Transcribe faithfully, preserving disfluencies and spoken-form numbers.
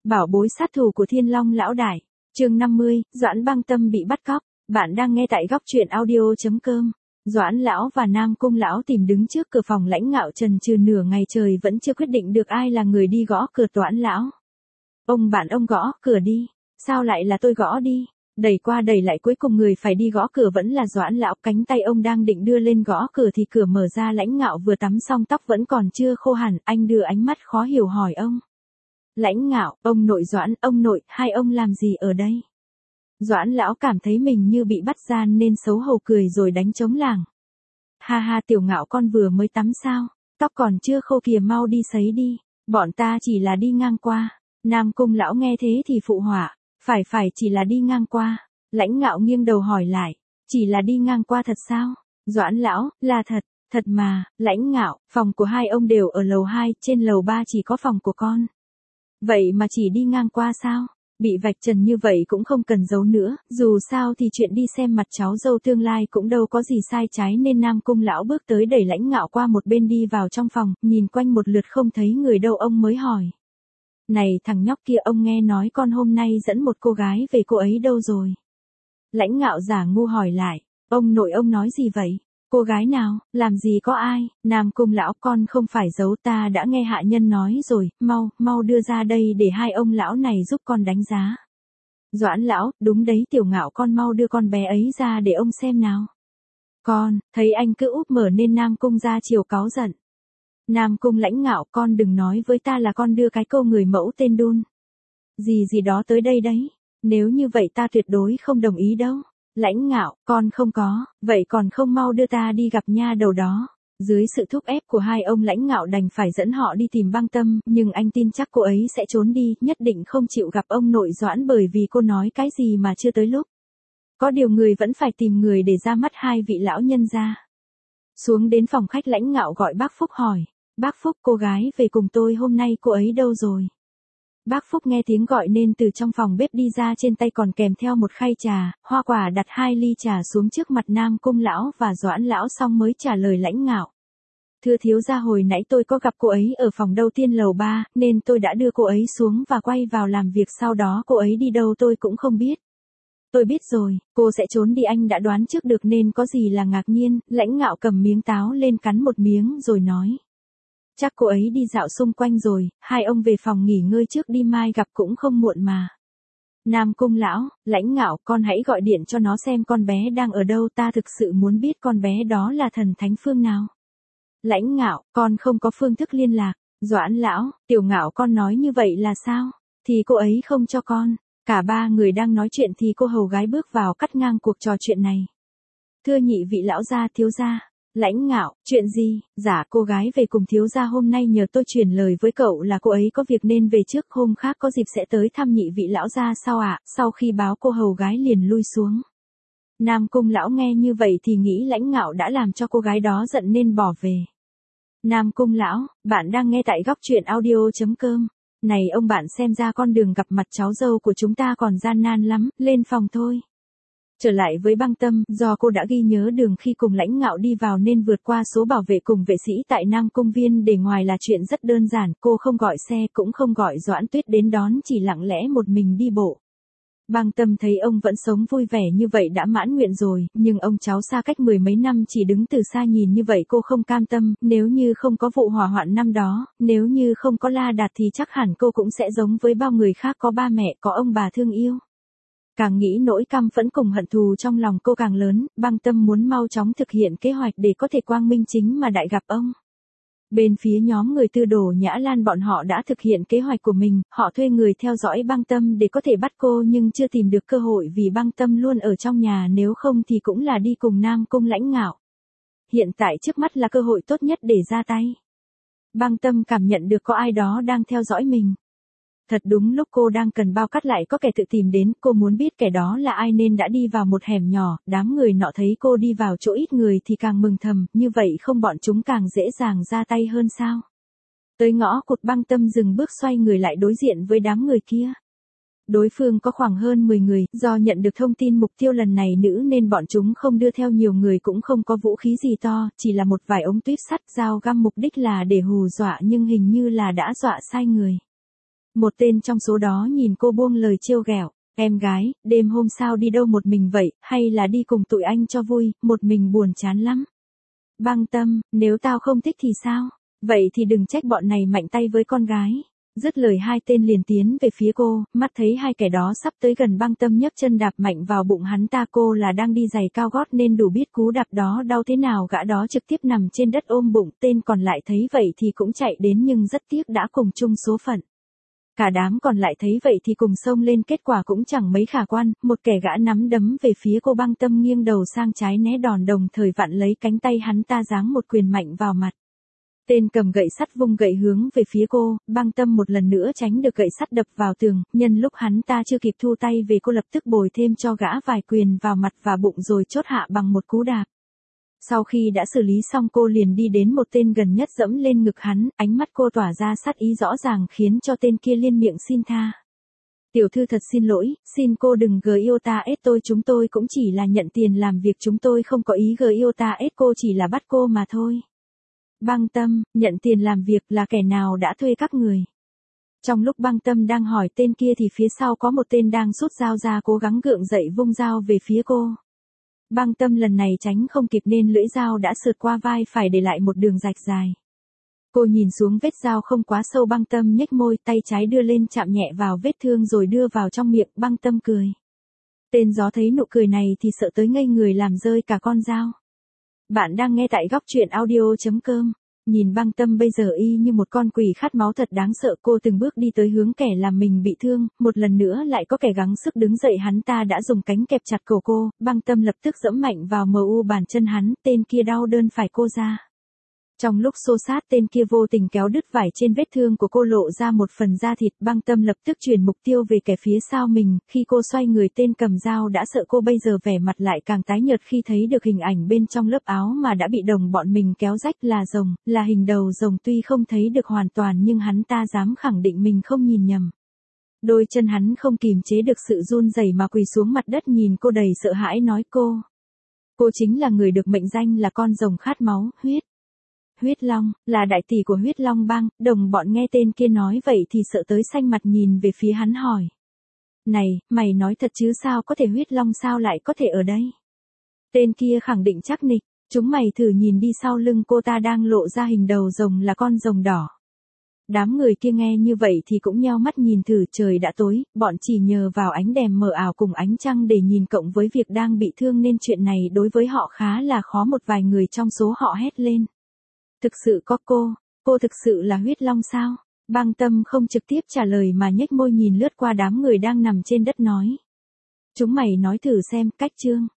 Bảo bối sát thủ của Thiên Long lão đại. Chương năm mươi, Doãn Băng Tâm bị bắt cóc. Bạn đang nghe tại góc truyện audio chấm com. Doãn lão và Nam Cung lão tìm đứng trước cửa phòng Lãnh Ngạo trần trừ nửa ngày trời vẫn chưa quyết định được ai là người đi gõ cửa Doãn lão. Ông bạn ông gõ cửa đi. Sao lại là tôi gõ đi? Đẩy qua đẩy lại cuối cùng người phải đi gõ cửa vẫn là Doãn lão. Cánh tay ông đang định đưa lên gõ cửa thì cửa mở ra. Lãnh Ngạo vừa tắm xong tóc vẫn còn chưa khô hẳn. Anh đưa ánh mắt khó hiểu hỏi ông. Lãnh Ngạo, ông nội Doãn, ông nội, hai ông làm gì ở đây? Doãn lão cảm thấy mình như bị bắt gian nên xấu hổ cười rồi đánh trống lảng. Ha ha, Tiểu Ngạo con vừa mới tắm sao? Tóc còn chưa khô kìa, mau đi sấy đi. Bọn ta chỉ là đi ngang qua. Nam Cung lão nghe thế thì phụ họa. Phải phải, chỉ là đi ngang qua. Lãnh Ngạo nghiêng đầu hỏi lại. Chỉ là đi ngang qua thật sao? Doãn lão, là thật, thật mà. Lãnh Ngạo, phòng của hai ông đều ở lầu hai, trên lầu ba chỉ có phòng của con. Vậy mà chỉ đi ngang qua sao? Bị vạch trần như vậy cũng không cần giấu nữa, dù sao thì chuyện đi xem mặt cháu dâu tương lai cũng đâu có gì sai trái nên Nam Cung lão bước tới đẩy Lãnh Ngạo qua một bên đi vào trong phòng, nhìn quanh một lượt không thấy người đâu ông mới hỏi. Này thằng nhóc kia, ông nghe nói con hôm nay dẫn một cô gái về, cô ấy đâu rồi? Lãnh Ngạo giả ngu hỏi lại, ông nội ông nói gì vậy? Cô gái nào, làm gì có ai? Nam Cung lão, con không phải giấu, ta đã nghe hạ nhân nói rồi, mau, mau đưa ra đây để hai ông lão này giúp con đánh giá. Doãn lão, đúng đấy Tiểu Ngạo, con mau đưa con bé ấy ra để ông xem nào. Con, thấy anh cứ úp mở nên Nam Cung ra chiều cáu giận. Nam Cung Lãnh Ngạo, con đừng nói với ta là con đưa cái cô người mẫu tên Đun gì gì đó tới đây đấy. Nếu như vậy ta tuyệt đối không đồng ý đâu. Lãnh Ngạo, con không có, vậy còn không mau đưa ta đi gặp nha đầu đó. Dưới sự thúc ép của hai ông Lãnh Ngạo đành phải dẫn họ đi tìm Băng Tâm, nhưng anh tin chắc cô ấy sẽ trốn đi, nhất định không chịu gặp ông nội Doãn bởi vì cô nói cái gì mà chưa tới lúc. Có điều người vẫn phải tìm người để ra mắt hai vị lão nhân ra. Xuống đến phòng khách, Lãnh Ngạo gọi bác Phúc hỏi, bác Phúc, cô gái về cùng tôi hôm nay cô ấy đâu rồi? Bác Phúc nghe tiếng gọi nên từ trong phòng bếp đi ra, trên tay còn kèm theo một khay trà, hoa quả, đặt hai ly trà xuống trước mặt Nam Cung lão và Doãn lão xong mới trả lời Lãnh Ngạo. Thưa thiếu gia, hồi nãy tôi có gặp cô ấy ở phòng đầu tiên lầu ba, nên tôi đã đưa cô ấy xuống và quay vào làm việc, sau đó cô ấy đi đâu tôi cũng không biết. Tôi biết rồi, cô sẽ trốn đi, anh đã đoán trước được nên có gì là ngạc nhiên. Lãnh Ngạo cầm miếng táo lên cắn một miếng rồi nói. Chắc cô ấy đi dạo xung quanh rồi, hai ông về phòng nghỉ ngơi trước đi, mai gặp cũng không muộn mà. Nam Cung lão, Lãnh Ngạo, con hãy gọi điện cho nó xem con bé đang ở đâu, ta thực sự muốn biết con bé đó là thần thánh phương nào. Lãnh Ngạo, con không có phương thức liên lạc. Doãn lão, Tiểu Ngạo, con nói như vậy là sao? Thì cô ấy không cho con. Cả ba người đang nói chuyện thì cô hầu gái bước vào cắt ngang cuộc trò chuyện này. Thưa nhị vị lão gia, thiếu gia. Lãnh Ngạo, chuyện gì? Dạ, cô gái về cùng thiếu gia hôm nay nhờ tôi truyền lời với cậu là cô ấy có việc nên về trước, hôm khác có dịp sẽ tới thăm nhị vị lão gia sao ạ? À? Sau khi báo cô hầu gái liền lui xuống. Nam Cung lão nghe như vậy thì nghĩ Lãnh Ngạo đã làm cho cô gái đó giận nên bỏ về. Nam Cung lão, bạn đang nghe tại góc truyện audio chấm com. Này ông bạn, xem ra con đường gặp mặt cháu dâu của chúng ta còn gian nan lắm, lên phòng thôi. Trở lại với Băng Tâm, do cô đã ghi nhớ đường khi cùng Lãnh Ngạo đi vào nên vượt qua số bảo vệ cùng vệ sĩ tại Nam Cung Viên để ngoài là chuyện rất đơn giản, cô không gọi xe cũng không gọi Doãn Tuyết đến đón, chỉ lặng lẽ một mình đi bộ. Băng Tâm thấy ông vẫn sống vui vẻ như vậy đã mãn nguyện rồi, nhưng ông cháu xa cách mười mấy năm chỉ đứng từ xa nhìn như vậy cô không cam tâm, nếu như không có vụ hỏa hoạn năm đó, nếu như không có La Đạt thì chắc hẳn cô cũng sẽ giống với bao người khác, có ba mẹ, có ông bà thương yêu. Càng nghĩ nỗi căm phẫn cùng hận thù trong lòng cô càng lớn, Băng Tâm muốn mau chóng thực hiện kế hoạch để có thể quang minh chính mà đại gặp ông. Bên phía nhóm người Tư Đồ Nhã Lan bọn họ đã thực hiện kế hoạch của mình, họ thuê người theo dõi Băng Tâm để có thể bắt cô nhưng chưa tìm được cơ hội vì Băng Tâm luôn ở trong nhà, nếu không thì cũng là đi cùng Nam Cung Lãnh Ngạo. Hiện tại trước mắt là cơ hội tốt nhất để ra tay. Băng Tâm cảm nhận được có ai đó đang theo dõi mình. Thật đúng lúc cô đang cần bao cát lại có kẻ tự tìm đến, cô muốn biết kẻ đó là ai nên đã đi vào một hẻm nhỏ, đám người nọ thấy cô đi vào chỗ ít người thì càng mừng thầm, như vậy không bọn chúng càng dễ dàng ra tay hơn sao. Tới ngõ cụt, Băng Tâm dừng bước xoay người lại đối diện với đám người kia. Đối phương có khoảng hơn mười người, do nhận được thông tin mục tiêu lần này nữ nên bọn chúng không đưa theo nhiều người cũng không có vũ khí gì to, chỉ là một vài ống tuyếp sắt, dao găm, mục đích là để hù dọa nhưng hình như là đã dọa sai người. Một tên trong số đó nhìn cô buông lời trêu ghẹo, em gái, đêm hôm sao đi đâu một mình vậy, hay là đi cùng tụi anh cho vui, một mình buồn chán lắm. Băng Tâm, nếu tao không thích thì sao? Vậy thì đừng trách bọn này mạnh tay với con gái. Dứt lời hai tên liền tiến về phía cô, mắt thấy hai kẻ đó sắp tới gần Băng Tâm nhấc chân đạp mạnh vào bụng hắn ta, cô là đang đi giày cao gót nên đủ biết cú đạp đó đau thế nào, gã đó trực tiếp nằm trên đất ôm bụng, tên còn lại thấy vậy thì cũng chạy đến nhưng rất tiếc đã cùng chung số phận. Cả đám còn lại thấy vậy thì cùng xông lên, kết quả cũng chẳng mấy khả quan, một kẻ gã nắm đấm về phía cô. Băng Tâm nghiêng đầu sang trái né đòn, đồng thời vặn lấy cánh tay hắn ta giáng một quyền mạnh vào mặt. Tên cầm gậy sắt vung gậy hướng về phía cô, Băng Tâm một lần nữa tránh được gậy sắt đập vào tường, nhân lúc hắn ta chưa kịp thu tay về, cô lập tức bồi thêm cho gã vài quyền vào mặt và bụng rồi chốt hạ bằng một cú đạp. Sau khi đã xử lý xong, cô liền đi đến một tên gần nhất dẫm lên ngực hắn, ánh mắt cô tỏa ra sát ý rõ ràng khiến cho tên kia liên miệng xin tha. Tiểu thư thật xin lỗi, xin cô đừng gờ yêu ta ết tôi, chúng tôi cũng chỉ là nhận tiền làm việc, chúng tôi không có ý gờ yêu ta ết cô, chỉ là bắt cô mà thôi. Băng Tâm, nhận tiền làm việc là kẻ nào đã thuê các người? Trong lúc Băng Tâm đang hỏi tên kia thì phía sau có một tên đang rút dao ra, cố gắng gượng dậy vung dao về phía cô. Băng Tâm lần này tránh không kịp nên lưỡi dao đã sượt qua vai phải để lại một đường rạch dài. Cô nhìn xuống vết dao không quá sâu, Băng Tâm nhếch môi, tay trái đưa lên chạm nhẹ vào vết thương rồi đưa vào trong miệng. Băng Tâm cười. Tên gió thấy nụ cười này thì sợ tới ngây người, làm rơi cả con dao. Bạn đang nghe tại góc truyện audio chấm com. Nhìn Băng Tâm bây giờ y như một con quỷ khát máu thật đáng sợ, cô từng bước đi tới hướng kẻ làm mình bị thương, một lần nữa lại có kẻ gắng sức đứng dậy, hắn ta đã dùng cánh kẹp chặt cổ cô, Băng Tâm lập tức giẫm mạnh vào mờ u bàn chân hắn, tên kia đau đớn phải cô ra. Trong lúc xô sát, tên kia vô tình kéo đứt vải trên vết thương của cô, lộ ra một phần da thịt. Băng Tâm lập tức chuyển mục tiêu về kẻ phía sau mình, khi cô xoay người tên cầm dao đã sợ cô bây giờ vẻ mặt lại càng tái nhợt khi thấy được hình ảnh bên trong lớp áo mà đã bị đồng bọn mình kéo rách, là rồng, là hình đầu rồng. Tuy không thấy được hoàn toàn nhưng hắn ta dám khẳng định mình không nhìn nhầm. Đôi chân hắn không kìm chế được sự run rẩy mà quỳ xuống mặt đất nhìn cô đầy sợ hãi, nói cô. Cô chính là người được mệnh danh là con rồng khát máu, huyết. Huyết Long, là đại tỷ của Huyết Long bang. Đồng bọn nghe tên kia nói vậy thì sợ tới xanh mặt, nhìn về phía hắn hỏi. Này, mày nói thật chứ, sao có thể Huyết Long sao lại có thể ở đây? Tên kia khẳng định chắc nịch, chúng mày thử nhìn đi, sau lưng cô ta đang lộ ra hình đầu rồng là con rồng đỏ. Đám người kia nghe như vậy thì cũng nheo mắt nhìn thử, trời đã tối, bọn chỉ nhờ vào ánh đèn mờ ảo cùng ánh trăng để nhìn, cộng với việc đang bị thương nên chuyện này đối với họ khá là khó. Một vài người trong số họ hét lên. Thực sự có cô, cô thực sự là Huyết Long sao? Băng Tâm không trực tiếp trả lời mà nhếch môi nhìn lướt qua đám người đang nằm trên đất nói. Chúng mày nói thử xem, cách chương.